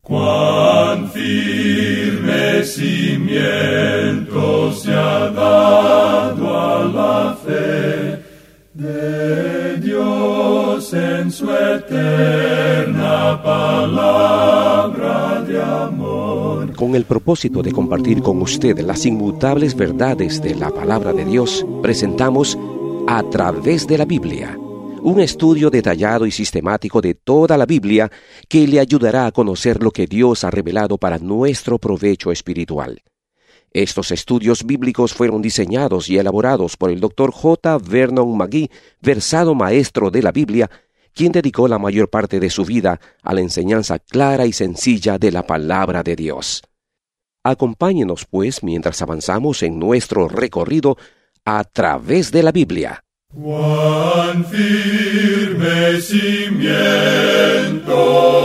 Cuán firme cimiento se ha dado a la fe de Dios en su eterna palabra de amor. Con el propósito de compartir con usted las inmutables verdades de la palabra de Dios, presentamos A Través de la Biblia, un estudio detallado y sistemático de toda la Biblia que le ayudará a conocer lo que Dios ha revelado para nuestro provecho espiritual. Estos estudios bíblicos fueron diseñados y elaborados por el Dr. J. Vernon McGee, versado maestro de la Biblia, quien dedicó la mayor parte de su vida a la enseñanza clara y sencilla de la palabra de Dios. Acompáñenos, pues, mientras avanzamos en nuestro recorrido a través de la Biblia. Cuán firme cimiento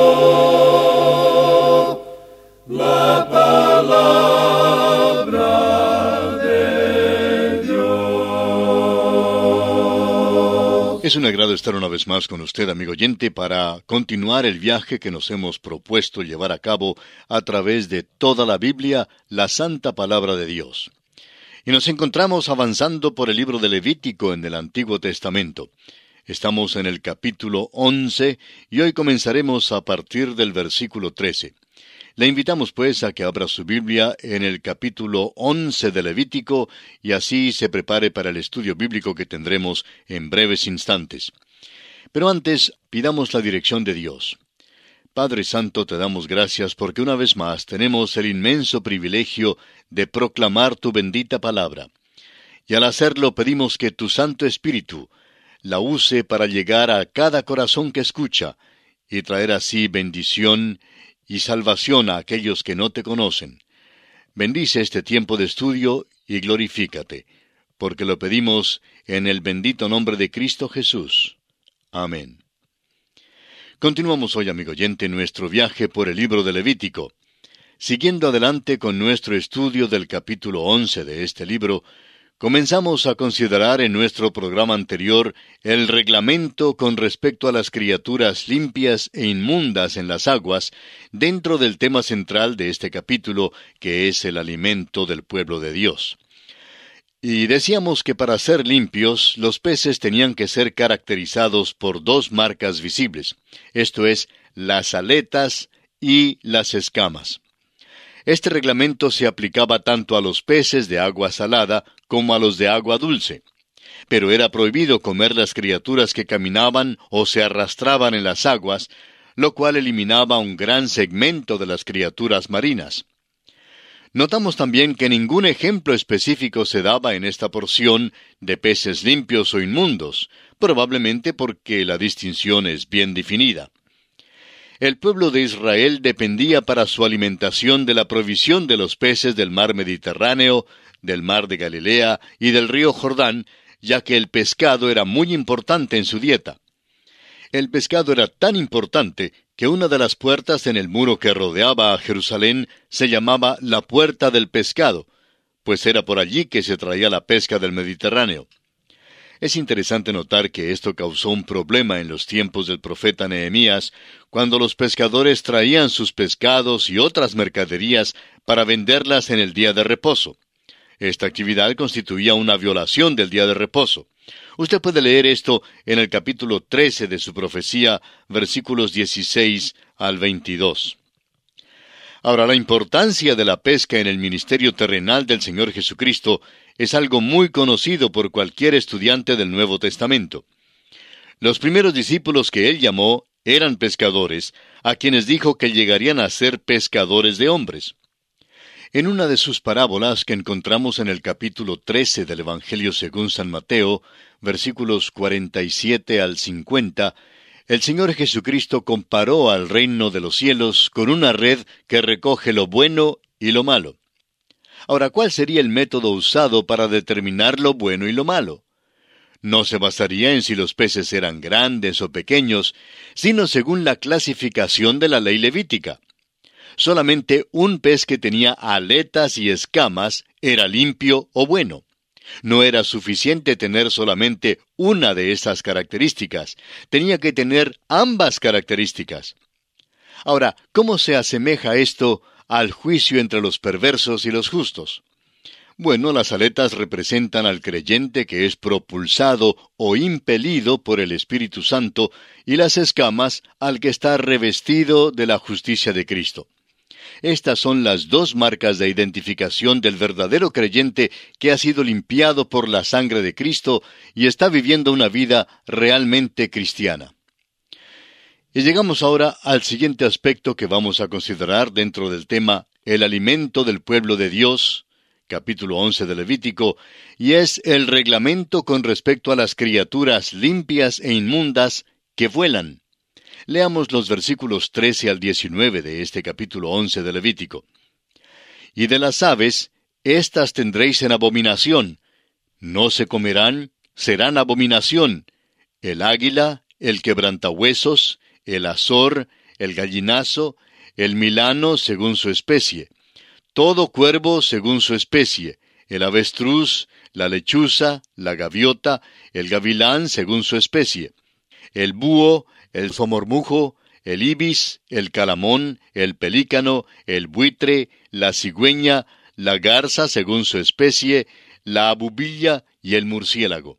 la palabra de Dios. Es un agrado estar una vez más con usted, amigo oyente, para continuar el viaje que nos hemos propuesto llevar a cabo a través de toda la Biblia, la Santa Palabra de Dios. Y nos encontramos avanzando por el libro de Levítico en el Antiguo Testamento. Estamos en el capítulo 11 y hoy comenzaremos a partir del versículo 13. Le invitamos pues a que abra su Biblia en el capítulo 11 de Levítico y así se prepare para el estudio bíblico que tendremos en breves instantes. Pero antes, pidamos la dirección de Dios. Padre Santo, te damos gracias porque una vez más tenemos el inmenso privilegio de proclamar tu bendita palabra. Y al hacerlo pedimos que tu Santo Espíritu la use para llegar a cada corazón que escucha y traer así bendición y salvación a aquellos que no te conocen. Bendice este tiempo de estudio y glorifícate, porque lo pedimos en el bendito nombre de Cristo Jesús. Amén. Continuamos hoy, amigo oyente, nuestro viaje por el libro de Levítico. Siguiendo adelante con nuestro estudio del capítulo 11 de este libro, comenzamos a considerar en nuestro programa anterior el reglamento con respecto a las criaturas limpias e inmundas en las aguas, dentro del tema central de este capítulo, que es el alimento del pueblo de Dios. Y decíamos que para ser limpios, los peces tenían que ser caracterizados por dos marcas visibles, esto es, las aletas y las escamas. Este reglamento se aplicaba tanto a los peces de agua salada como a los de agua dulce. Pero era prohibido comer las criaturas que caminaban o se arrastraban en las aguas, lo cual eliminaba un gran segmento de las criaturas marinas. Notamos también que ningún ejemplo específico se daba en esta porción de peces limpios o inmundos, probablemente porque la distinción es bien definida. El pueblo de Israel dependía para su alimentación de la provisión de los peces del mar Mediterráneo, del mar de Galilea y del río Jordán, ya que el pescado era muy importante en su dieta. El pescado era tan importante que una de las puertas en el muro que rodeaba a Jerusalén se llamaba la Puerta del Pescado, pues era por allí que se traía la pesca del Mediterráneo. Es interesante notar que esto causó un problema en los tiempos del profeta Nehemías, cuando los pescadores traían sus pescados y otras mercaderías para venderlas en el día de reposo. Esta actividad constituía una violación del día de reposo. Usted puede leer esto en el capítulo 13 de su profecía, versículos 16 al 22. Ahora, la importancia de la pesca en el ministerio terrenal del Señor Jesucristo es algo muy conocido por cualquier estudiante del Nuevo Testamento. Los primeros discípulos que Él llamó eran pescadores, a quienes dijo que llegarían a ser pescadores de hombres. En una de sus parábolas que encontramos en el capítulo 13 del Evangelio según San Mateo, versículos 47 al 50, el Señor Jesucristo comparó al reino de los cielos con una red que recoge lo bueno y lo malo. Ahora, ¿cuál sería el método usado para determinar lo bueno y lo malo? No se basaría en si los peces eran grandes o pequeños, sino según la clasificación de la ley levítica. Solamente un pez que tenía aletas y escamas era limpio o bueno. No era suficiente tener solamente una de esas características. Tenía que tener ambas características. Ahora, ¿cómo se asemeja esto al juicio entre los perversos y los justos? Bueno, las aletas representan al creyente que es propulsado o impelido por el Espíritu Santo, y las escamas al que está revestido de la justicia de Cristo. Estas son las dos marcas de identificación del verdadero creyente que ha sido limpiado por la sangre de Cristo y está viviendo una vida realmente cristiana. Y llegamos ahora al siguiente aspecto que vamos a considerar dentro del tema el alimento del pueblo de Dios, capítulo 11 de Levítico, y es el reglamento con respecto a las criaturas limpias e inmundas que vuelan. Leamos los versículos 13 al 19 de este capítulo 11 de Levítico. Y de las aves, éstas tendréis en abominación. No se comerán, serán abominación. El águila, el quebrantahuesos, el azor, el gallinazo, el milano según su especie. Todo cuervo según su especie, el avestruz, la lechuza, la gaviota, el gavilán según su especie, el búho, el somormujo, el ibis, el calamón, el pelícano, el buitre, la cigüeña, la garza según su especie, la abubilla y el murciélago.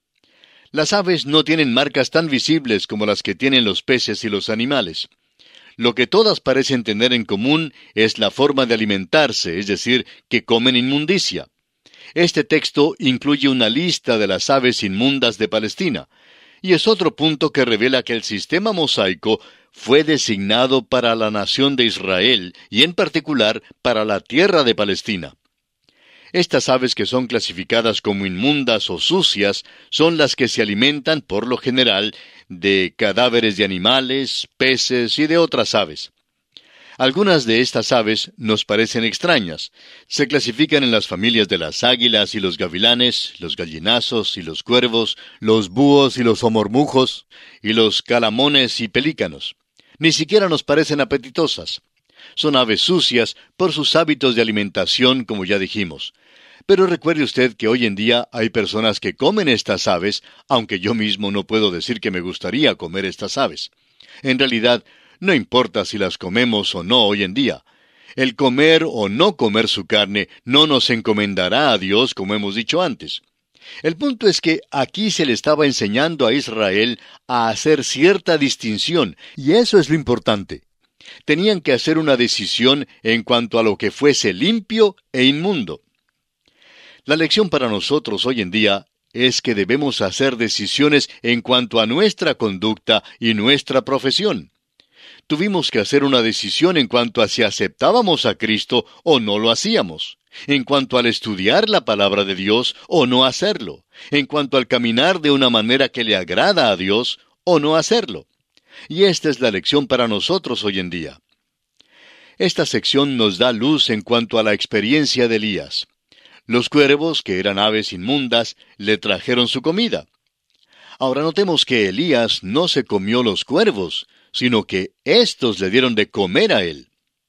Las aves no tienen marcas tan visibles como las que tienen los peces y los animales. Lo que todas parecen tener en común es la forma de alimentarse, es decir, que comen inmundicia. Este texto incluye una lista de las aves inmundas de Palestina, y es otro punto que revela que el sistema mosaico fue designado para la nación de Israel, y en particular para la tierra de Palestina. Estas aves que son clasificadas como inmundas o sucias son las que se alimentan, por lo general, de cadáveres de animales, peces y de otras aves. Algunas de estas aves nos parecen extrañas. Se clasifican en las familias de las águilas y los gavilanes, los gallinazos y los cuervos, los búhos y los somormujos, y los calamones y pelícanos. Ni siquiera nos parecen apetitosas. Son aves sucias por sus hábitos de alimentación, como ya dijimos. Pero recuerde usted que hoy en día hay personas que comen estas aves, aunque yo mismo no puedo decir que me gustaría comer estas aves. En realidad, no importa si las comemos o no hoy en día. El comer o no comer su carne no nos encomendará a Dios, como hemos dicho antes. El punto es que aquí se le estaba enseñando a Israel a hacer cierta distinción, y eso es lo importante. Tenían que hacer una decisión en cuanto a lo que fuese limpio e inmundo. La lección para nosotros hoy en día es que debemos hacer decisiones en cuanto a nuestra conducta y nuestra profesión. Tuvimos que hacer una decisión en cuanto a si aceptábamos a Cristo o no lo hacíamos, en cuanto al estudiar la palabra de Dios o no hacerlo, en cuanto al caminar de una manera que le agrada a Dios o no hacerlo. Y esta es la lección para nosotros hoy en día. Esta sección nos da luz en cuanto a la experiencia de Elías. Los cuervos, que eran aves inmundas, le trajeron su comida. Ahora notemos que Elías no se comió los cuervos, sino que éstos le dieron de comer a él.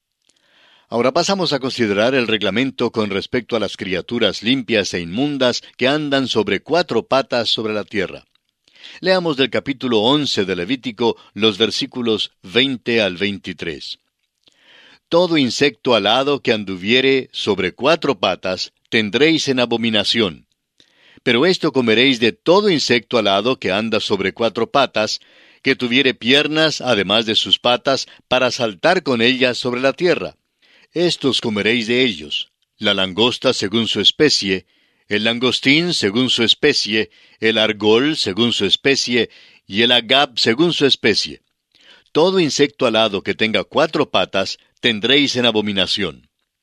Ahora pasamos a considerar el reglamento con respecto a las criaturas limpias e inmundas que andan sobre 4 patas sobre la tierra. Leamos del capítulo 11 de Levítico los versículos 20 al 23. Todo insecto alado que anduviere sobre 4 patas tendréis en abominación. Pero esto comeréis de todo insecto alado que anda sobre 4 patas, que tuviere piernas además de sus patas, para saltar con ellas sobre la tierra. Estos comeréis de ellos: la langosta según su especie, el langostín según su especie, el argol según su especie, y el agab según su especie. Todo insecto alado que tenga 4 patas tendréis en abominación.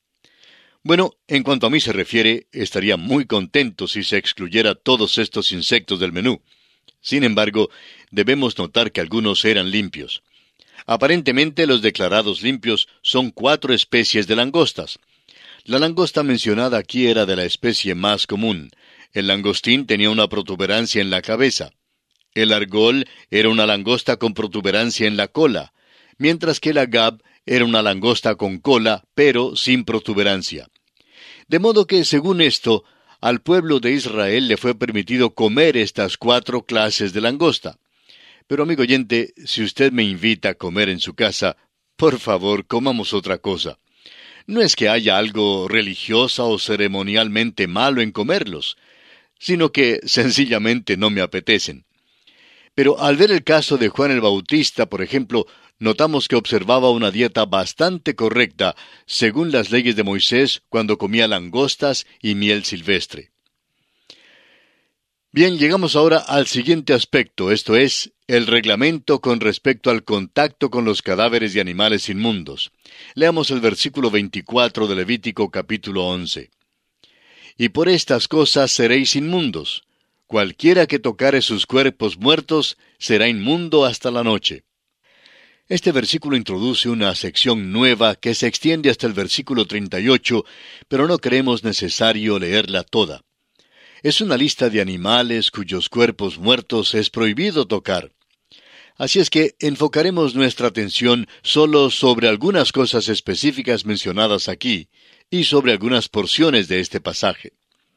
Bueno, en cuanto a mí se refiere, estaría muy contento si se excluyera todos estos insectos del menú. Sin embargo, debemos notar que algunos eran limpios. Aparentemente los declarados limpios son 4 especies de langostas. La langosta mencionada aquí era de la especie más común. El langostín tenía una protuberancia en la cabeza. El argol era una langosta con protuberancia en la cola, mientras que el agab era una langosta con cola, pero sin protuberancia. De modo que, según esto, al pueblo de Israel le fue permitido comer estas 4 clases de langosta. Pero, amigo oyente, si usted me invita a comer en su casa, Por favor, comamos otra cosa. No es que haya algo religiosa o ceremonialmente malo en comerlos, sino que sencillamente no me apetecen. Pero al ver el caso de Juan el Bautista, por ejemplo, notamos que observaba una dieta bastante correcta, según las leyes de Moisés, cuando comía langostas y miel silvestre. Bien, llegamos ahora al siguiente aspecto, esto es, el reglamento con respecto al contacto con los cadáveres de animales inmundos. Leamos el versículo 24 de Levítico capítulo 11. Y por estas cosas seréis inmundos. Cualquiera que tocare sus cuerpos muertos será inmundo hasta la noche. Este versículo introduce una sección nueva que se extiende hasta el versículo 38, pero no creemos necesario leerla toda. Es una lista de animales cuyos cuerpos muertos es prohibido tocar. Así es que enfocaremos nuestra atención solo sobre algunas cosas específicas mencionadas aquí y sobre algunas porciones de este pasaje.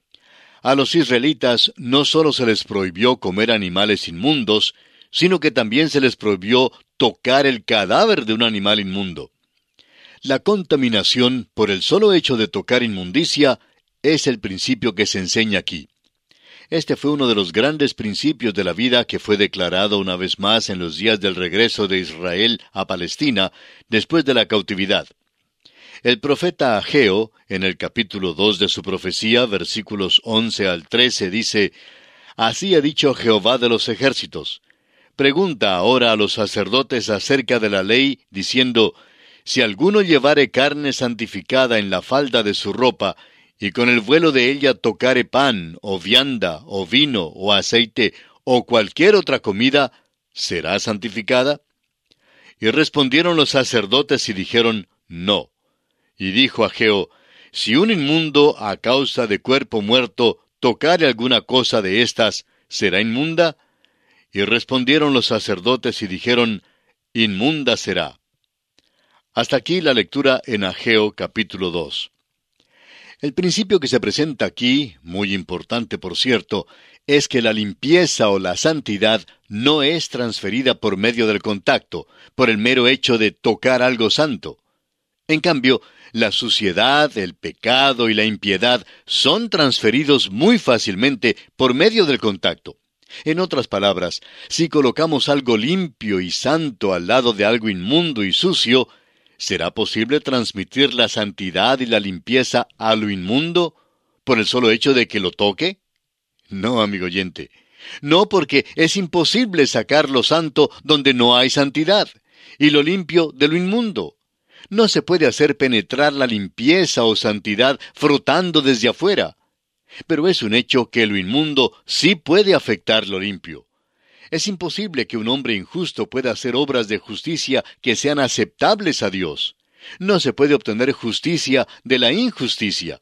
A los israelitas no solo se les prohibió comer animales inmundos, sino que también se les prohibió tocar el cadáver de un animal inmundo. La contaminación por el solo hecho de tocar inmundicia es el principio que se enseña aquí. Este fue uno de los grandes principios de la vida que fue declarado una vez más en los días del regreso de Israel a Palestina después de la cautividad. El profeta Ageo, en el capítulo 2 de su profecía, versículos 11 al 13, dice: Así ha dicho Jehová de los ejércitos. Pregunta ahora a los sacerdotes acerca de la ley, diciendo: Si alguno llevare carne santificada en la falda de su ropa, y con el vuelo de ella tocare pan, o vianda, o vino, o aceite, o cualquier otra comida, ¿será santificada? Y respondieron los sacerdotes y dijeron: No. Y dijo Ageo: Si un inmundo a causa de cuerpo muerto tocare alguna cosa de estas, ¿será inmunda? Y respondieron los sacerdotes y dijeron: Inmunda será. Hasta aquí la lectura en Ageo capítulo 2. El principio que se presenta aquí, muy importante por cierto, es que la limpieza o la santidad no es transferida por medio del contacto, por el mero hecho de tocar algo santo. En cambio, la suciedad, el pecado y la impiedad son transferidos muy fácilmente por medio del contacto. En otras palabras, si colocamos algo limpio y santo al lado de algo inmundo y sucio, ¿será posible transmitir la santidad y la limpieza a lo inmundo por el solo hecho de que lo toque? No, amigo oyente. No, porque es imposible sacar lo santo donde no hay santidad, y lo limpio de lo inmundo. No se puede hacer penetrar la limpieza o santidad frotando desde afuera. Pero es un hecho que lo inmundo sí puede afectar lo limpio. Es imposible que un hombre injusto pueda hacer obras de justicia que sean aceptables a Dios. No se puede obtener justicia de la injusticia.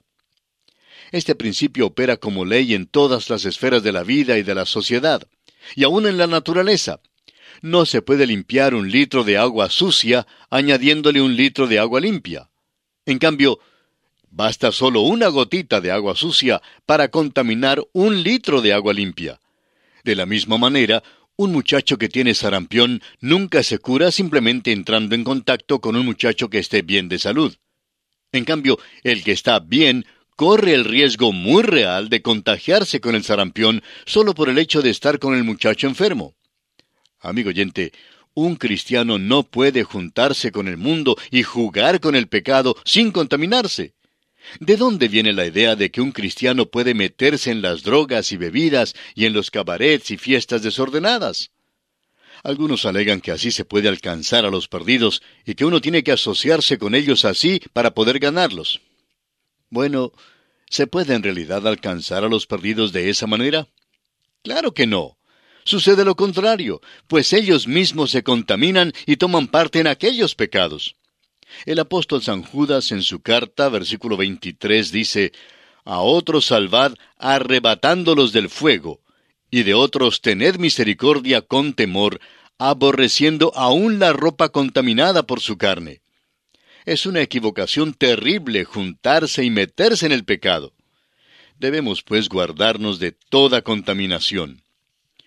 Este principio opera como ley en todas las esferas de la vida y de la sociedad, y aún en la naturaleza. No se puede limpiar 1 litro de agua sucia añadiéndole 1 litro de agua limpia. En cambio, basta solo una gotita de agua sucia para contaminar 1 litro de agua limpia. De la misma manera, un muchacho que tiene sarampión nunca se cura simplemente entrando en contacto con un muchacho que esté bien de salud. En cambio, el que está bien corre el riesgo muy real de contagiarse con el sarampión solo por el hecho de estar con el muchacho enfermo. Amigo oyente, un cristiano no puede juntarse con el mundo y jugar con el pecado sin contaminarse. ¿De dónde viene la idea de que un cristiano puede meterse en las drogas y bebidas y en los cabarets y fiestas desordenadas? Algunos alegan que así se puede alcanzar a los perdidos y que uno tiene que asociarse con ellos así para poder ganarlos. Bueno, ¿se puede en realidad alcanzar a los perdidos de esa manera? Claro que no. Sucede lo contrario, pues ellos mismos se contaminan y toman parte en aquellos pecados. El apóstol San Judas en su carta, versículo 23, dice: A otros salvad arrebatándolos del fuego, y de otros tened misericordia con temor, aborreciendo aún la ropa contaminada por su carne. Es una equivocación terrible juntarse y meterse en el pecado. Debemos, pues, guardarnos de toda contaminación.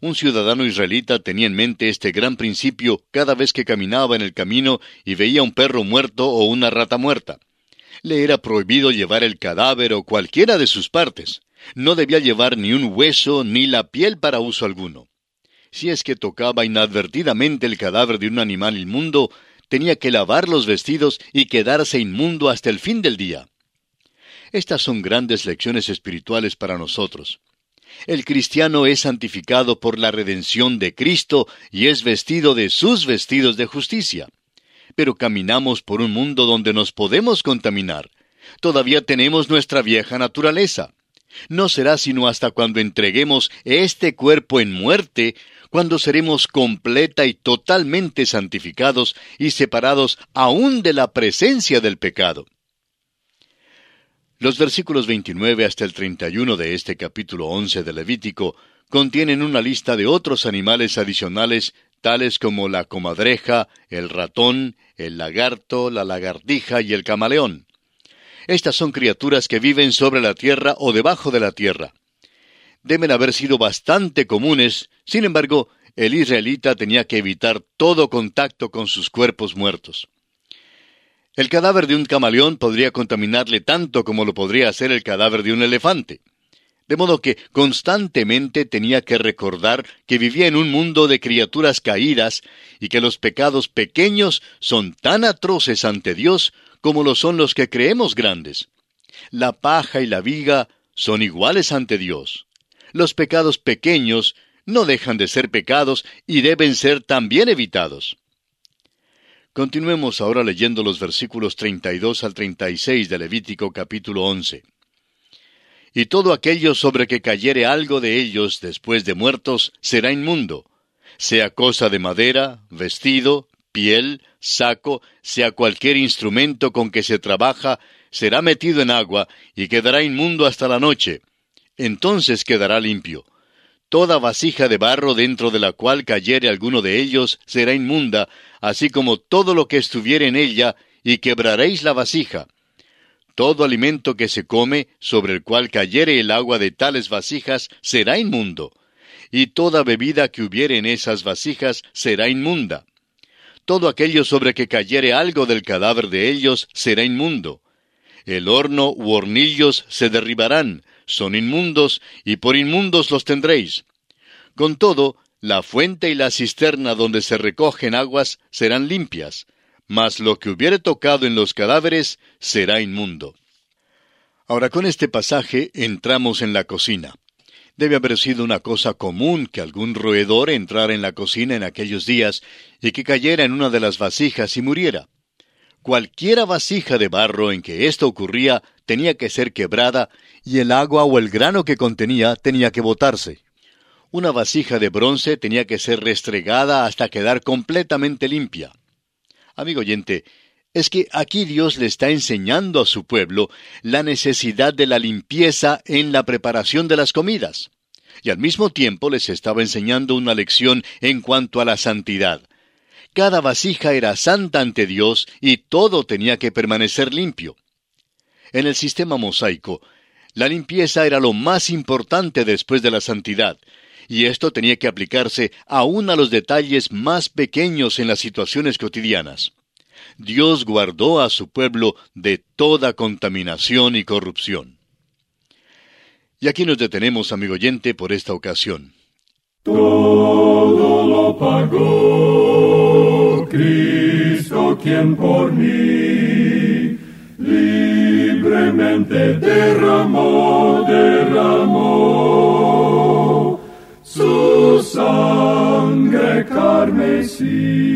Un ciudadano israelita tenía en mente este gran principio cada vez que caminaba en el camino y veía un perro muerto o una rata muerta. Le era prohibido llevar el cadáver o cualquiera de sus partes. No debía llevar ni un hueso ni la piel para uso alguno. Si es que tocaba inadvertidamente el cadáver de un animal inmundo, tenía que lavar los vestidos y quedarse inmundo hasta el fin del día. Estas son grandes lecciones espirituales para nosotros. El cristiano es santificado por la redención de Cristo y es vestido de sus vestidos de justicia. Pero caminamos por un mundo donde nos podemos contaminar. Todavía tenemos nuestra vieja naturaleza. No será sino hasta cuando entreguemos este cuerpo en muerte, cuando seremos completa y totalmente santificados y separados aún de la presencia del pecado. Los versículos 29 hasta el 31 de este capítulo 11 de Levítico contienen una lista de otros animales adicionales, tales como la comadreja, el ratón, el lagarto, la lagartija y el camaleón. Estas son criaturas que viven sobre la tierra o debajo de la tierra. Deben haber sido bastante comunes, sin embargo, el israelita tenía que evitar todo contacto con sus cuerpos muertos. El cadáver de un camaleón podría contaminarle tanto como lo podría hacer el cadáver de un elefante. De modo que constantemente tenía que recordar que vivía en un mundo de criaturas caídas y que los pecados pequeños son tan atroces ante Dios como lo son los que creemos grandes. La paja y la viga son iguales ante Dios. Los pecados pequeños no dejan de ser pecados y deben ser también evitados. Continuemos ahora leyendo los versículos 32 al 36 de Levítico capítulo 11. Y todo aquello sobre que cayere algo de ellos después de muertos será inmundo, sea cosa de madera, vestido, piel, saco, sea cualquier instrumento con que se trabaja, será metido en agua y quedará inmundo hasta la noche. Entonces quedará limpio. Toda vasija de barro dentro de la cual cayere alguno de ellos será inmunda, así como todo lo que estuviere en ella, y quebraréis la vasija. Todo alimento que se come, sobre el cual cayere el agua de tales vasijas, será inmundo. Y toda bebida que hubiere en esas vasijas será inmunda. Todo aquello sobre que cayere algo del cadáver de ellos será inmundo. El horno u hornillos se derribarán, son inmundos, y por inmundos los tendréis. Con todo, la fuente y la cisterna donde se recogen aguas serán limpias, mas lo que hubiere tocado en los cadáveres será inmundo. Ahora, con este pasaje entramos en la cocina. Debe haber sido una cosa común que algún roedor entrara en la cocina en aquellos días y que cayera en una de las vasijas y muriera. Cualquiera vasija de barro en que esto ocurría tenía que ser quebrada y el agua o el grano que contenía tenía que botarse. Una vasija de bronce tenía que ser restregada hasta quedar completamente limpia. Amigo oyente, es que aquí Dios le está enseñando a su pueblo la necesidad de la limpieza en la preparación de las comidas. Y al mismo tiempo les estaba enseñando una lección en cuanto a la santidad. Cada vasija era santa ante Dios y todo tenía que permanecer limpio. En el sistema mosaico, la limpieza era lo más importante después de la santidad, y esto tenía que aplicarse aún a los detalles más pequeños en las situaciones cotidianas. Dios guardó a su pueblo de toda contaminación y corrupción. Y aquí nos detenemos, amigo oyente, por esta ocasión. Todo lo pagó Cristo, quien por mí libremente derramó su sangre carmesí.